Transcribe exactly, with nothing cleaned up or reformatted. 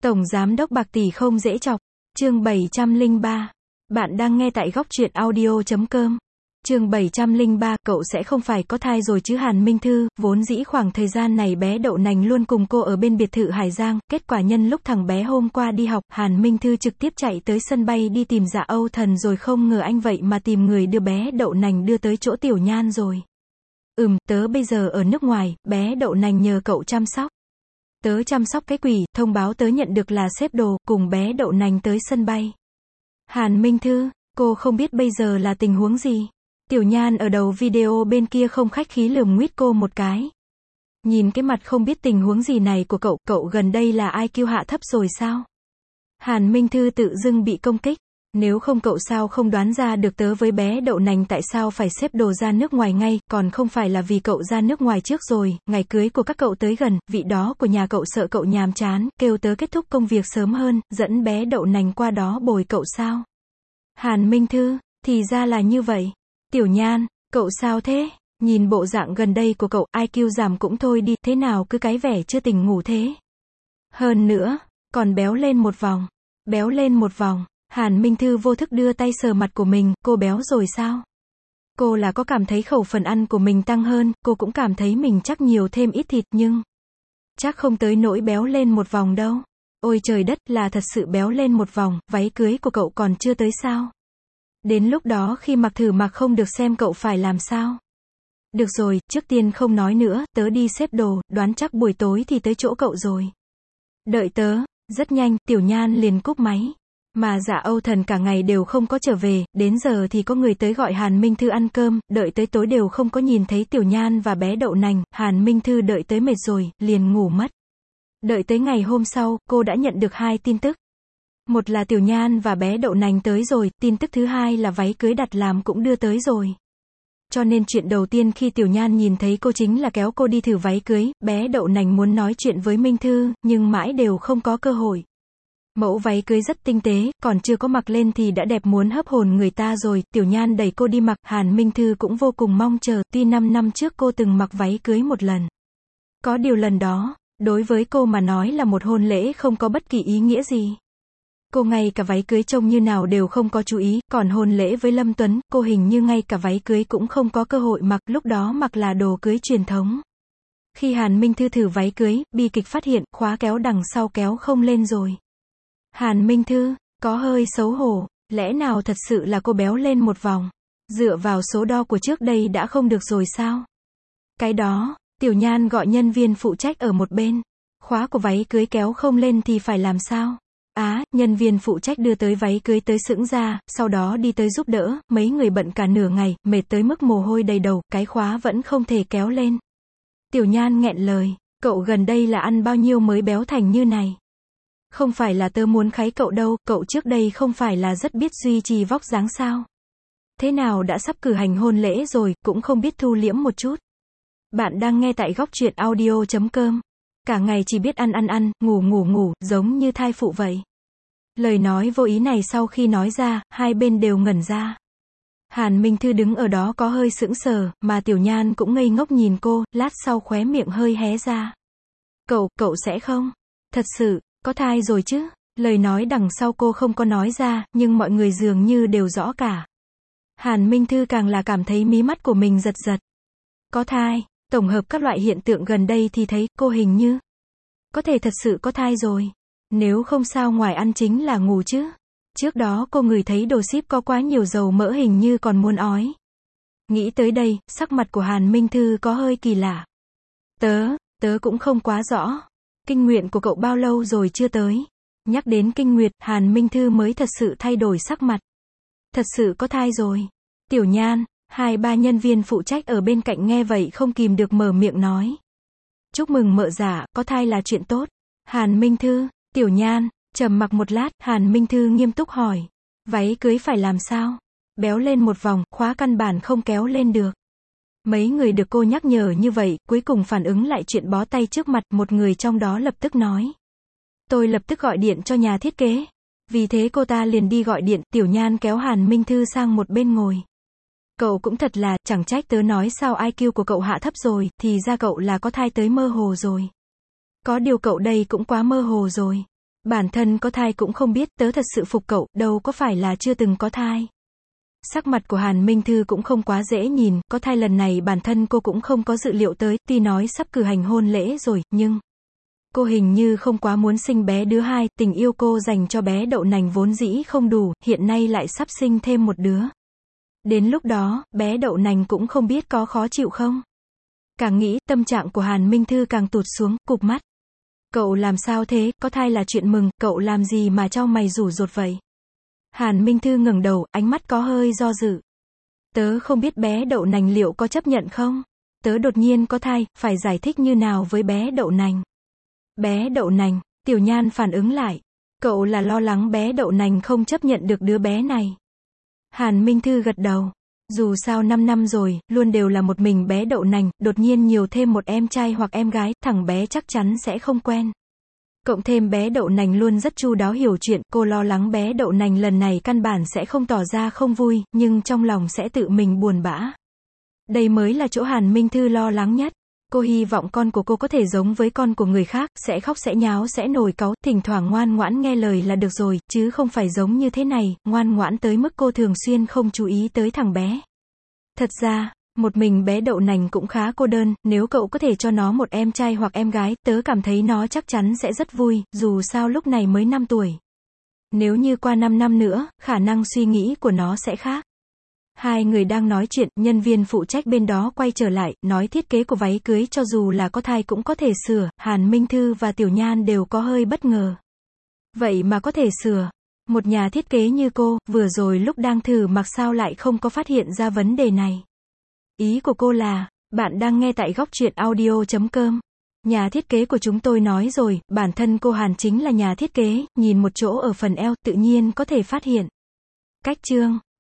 Tổng Giám đốc bạc tỷ không dễ chọc. Chương bảy trăm lẻ ba. Bạn đang nghe tại góc truyện audio chấm com. Chương bảy trăm lẻ ba, cậu sẽ không phải có thai rồi chứ? Hàn Minh Thư, vốn dĩ khoảng thời gian này bé đậu nành luôn cùng cô ở bên biệt thự Hải Giang, kết quả nhân lúc thằng bé hôm qua đi học, Hàn Minh Thư trực tiếp chạy tới sân bay đi tìm Dạ Âu Thần rồi không ngờ anh vậy mà tìm người đưa bé đậu nành đưa tới chỗ Tiểu Nhan rồi. Ừm, tớ bây giờ ở nước ngoài, bé đậu nành nhờ cậu chăm sóc. Tớ chăm sóc cái quỷ, thông báo tớ nhận được là xếp đồ, cùng bé đậu nành tới sân bay. Hàn Minh Thư, cô không biết bây giờ là tình huống gì. Tiểu Nhan ở đầu video bên kia không khách khí lườm nguýt cô một cái. Nhìn cái mặt không biết tình huống gì này của cậu, cậu gần đây là i kiu hạ thấp rồi sao? Hàn Minh Thư tự dưng bị công kích. Nếu không cậu sao không đoán ra được tớ với bé đậu nành tại sao phải xếp đồ ra nước ngoài ngay, còn không phải là vì cậu ra nước ngoài trước rồi, ngày cưới của các cậu tới gần, vị đó của nhà cậu sợ cậu nhàm chán, kêu tớ kết thúc công việc sớm hơn, dẫn bé đậu nành qua đó bồi cậu sao? Hàn Minh Thư, thì ra là như vậy. Tiểu Nhan, cậu sao thế? Nhìn bộ dạng gần đây của cậu, i kiu giảm cũng thôi đi, thế nào cứ cái vẻ chưa tỉnh ngủ thế? Hơn nữa, còn béo lên một vòng. Béo lên một vòng. Hàn Minh Thư vô thức đưa tay sờ mặt của mình, cô béo rồi sao? Cô là có cảm thấy khẩu phần ăn của mình tăng hơn, cô cũng cảm thấy mình chắc nhiều thêm ít thịt nhưng chắc không tới nỗi béo lên một vòng đâu. Ôi trời đất, là thật sự béo lên một vòng, váy cưới của cậu còn chưa tới sao? Đến lúc đó khi mặc thử mặc không được xem cậu phải làm sao? Được rồi, trước tiên không nói nữa, tớ đi xếp đồ, đoán chắc buổi tối thì tới chỗ cậu rồi. Đợi tớ. Rất nhanh, Tiểu Nhan liền cúp máy. Mà Dạ Âu Thần cả ngày đều không có trở về, đến giờ thì có người tới gọi Hàn Minh Thư ăn cơm, đợi tới tối đều không có nhìn thấy Tiểu Nhan và bé đậu nành, Hàn Minh Thư đợi tới mệt rồi, liền ngủ mất. Đợi tới ngày hôm sau, cô đã nhận được hai tin tức. Một là Tiểu Nhan và bé đậu nành tới rồi, tin tức thứ hai là váy cưới đặt làm cũng đưa tới rồi. Cho nên chuyện đầu tiên khi Tiểu Nhan nhìn thấy cô chính là kéo cô đi thử váy cưới, bé đậu nành muốn nói chuyện với Minh Thư, nhưng mãi đều không có cơ hội. Mẫu váy cưới rất tinh tế, còn chưa có mặc lên thì đã đẹp muốn hấp hồn người ta rồi, Tiểu Nhan đẩy cô đi mặc, Hàn Minh Thư cũng vô cùng mong chờ, tuy năm năm trước cô từng mặc váy cưới một lần. Có điều lần đó, đối với cô mà nói là một hôn lễ không có bất kỳ ý nghĩa gì. Cô ngay cả váy cưới trông như nào đều không có chú ý, còn hôn lễ với Lâm Tuấn, cô hình như ngay cả váy cưới cũng không có cơ hội mặc, lúc đó mặc là đồ cưới truyền thống. Khi Hàn Minh Thư thử váy cưới, bi kịch phát hiện, khóa kéo đằng sau kéo không lên rồi. Hàn Minh Thư, có hơi xấu hổ, lẽ nào thật sự là cô béo lên một vòng? Dựa vào số đo của trước đây đã không được rồi sao? Cái đó, Tiểu Nhan gọi nhân viên phụ trách ở một bên. Khóa của váy cưới kéo không lên thì phải làm sao? Á, à, nhân viên phụ trách đưa tới váy cưới tới sững ra, sau đó đi tới giúp đỡ, mấy người bận cả nửa ngày, mệt tới mức mồ hôi đầy đầu, cái khóa vẫn không thể kéo lên. Tiểu Nhan nghẹn lời, cậu gần đây là ăn bao nhiêu mới béo thành như này? Không phải là tớ muốn kháy cậu đâu, cậu trước đây không phải là rất biết duy trì vóc dáng sao? Thế nào đã sắp cử hành hôn lễ rồi, cũng không biết thu liễm một chút. Bạn đang nghe tại góc truyện audio chấm com. Cả ngày chỉ biết ăn ăn ăn, ngủ ngủ ngủ, giống như thai phụ vậy. Lời nói vô ý này sau khi nói ra, hai bên đều ngẩn ra. Hàn Minh Thư đứng ở đó có hơi sững sờ, mà Tiểu Nhan cũng ngây ngốc nhìn cô, lát sau khóe miệng hơi hé ra. Cậu, cậu sẽ không? Thật sự, có thai rồi chứ? Lời nói đằng sau cô không có nói ra, nhưng mọi người dường như đều rõ cả. Hàn Minh Thư càng là cảm thấy mí mắt của mình giật giật. Có thai, tổng hợp các loại hiện tượng gần đây thì thấy cô hình như có thể thật sự có thai rồi. Nếu không sao ngoài ăn chính là ngủ chứ. Trước đó cô ngửi thấy đồ ship có quá nhiều dầu mỡ hình như còn muốn ói. Nghĩ tới đây, sắc mặt của Hàn Minh Thư có hơi kỳ lạ. Tớ, tớ cũng không quá rõ. Kinh nguyệt của cậu bao lâu rồi chưa tới? Nhắc đến kinh nguyệt, Hàn Minh Thư mới thật sự thay đổi sắc mặt. Thật sự có thai rồi. Tiểu Nhan, hai ba nhân viên phụ trách ở bên cạnh nghe vậy không kìm được mở miệng nói. Chúc mừng mợ giả, có thai là chuyện tốt. Hàn Minh Thư, Tiểu Nhan, trầm mặc một lát, Hàn Minh Thư nghiêm túc hỏi. Váy cưới phải làm sao? Béo lên một vòng, khóa căn bản không kéo lên được. Mấy người được cô nhắc nhở như vậy, cuối cùng phản ứng lại chuyện bó tay trước mặt, một người trong đó lập tức nói. Tôi lập tức gọi điện cho nhà thiết kế. Vì thế cô ta liền đi gọi điện, Tiểu Nhan kéo Hàn Minh Thư sang một bên ngồi. Cậu cũng thật là, chẳng trách tớ nói sao i kiu của cậu hạ thấp rồi, thì ra cậu là có thai tới mơ hồ rồi. Có điều cậu đây cũng quá mơ hồ rồi. Bản thân có thai cũng không biết, tớ thật sự phục cậu, đâu có phải là chưa từng có thai. Sắc mặt của Hàn Minh Thư cũng không quá dễ nhìn, có thai lần này bản thân cô cũng không có dự liệu tới, tuy nói sắp cử hành hôn lễ rồi, nhưng cô hình như không quá muốn sinh bé đứa hai, tình yêu cô dành cho bé đậu nành vốn dĩ không đủ, hiện nay lại sắp sinh thêm một đứa. Đến lúc đó, bé đậu nành cũng không biết có khó chịu không. Càng nghĩ, tâm trạng của Hàn Minh Thư càng tụt xuống, cụp mắt. Cậu làm sao thế, có thai là chuyện mừng, cậu làm gì mà chau mày rủ rột vậy? Hàn Minh Thư ngẩng đầu, ánh mắt có hơi do dự. Tớ không biết bé đậu nành liệu có chấp nhận không? Tớ đột nhiên có thai, phải giải thích như nào với bé đậu nành? Bé đậu nành, Tiểu Nhan phản ứng lại. Cậu là lo lắng bé đậu nành không chấp nhận được đứa bé này. Hàn Minh Thư gật đầu. Dù sao năm năm rồi, luôn đều là một mình bé đậu nành, đột nhiên nhiều thêm một em trai hoặc em gái, thằng bé chắc chắn sẽ không quen. Cộng thêm bé đậu nành luôn rất chu đáo hiểu chuyện, cô lo lắng bé đậu nành lần này căn bản sẽ không tỏ ra không vui, nhưng trong lòng sẽ tự mình buồn bã. Đây mới là chỗ Hàn Minh Thư lo lắng nhất. Cô hy vọng con của cô có thể giống với con của người khác, sẽ khóc sẽ nháo sẽ nổi cáu, thỉnh thoảng ngoan ngoãn nghe lời là được rồi, chứ không phải giống như thế này, ngoan ngoãn tới mức cô thường xuyên không chú ý tới thằng bé. Thật ra, một mình bé đậu nành cũng khá cô đơn, nếu cậu có thể cho nó một em trai hoặc em gái, tớ cảm thấy nó chắc chắn sẽ rất vui, dù sao lúc này mới năm tuổi. Nếu như qua năm năm nữa, khả năng suy nghĩ của nó sẽ khác. Hai người đang nói chuyện, nhân viên phụ trách bên đó quay trở lại, nói thiết kế của váy cưới cho dù là có thai cũng có thể sửa, Hàn Minh Thư và Tiểu Nhan đều có hơi bất ngờ. Vậy mà có thể sửa. Một nhà thiết kế như cô, vừa rồi lúc đang thử mặc sao lại không có phát hiện ra vấn đề này. Ý của cô là, bạn đang nghe tại góc truyện audio chấm com. Nhà thiết kế của chúng tôi nói rồi, bản thân cô Hàn chính là nhà thiết kế, nhìn một chỗ ở phần eo, tự nhiên có thể phát hiện. Cách chương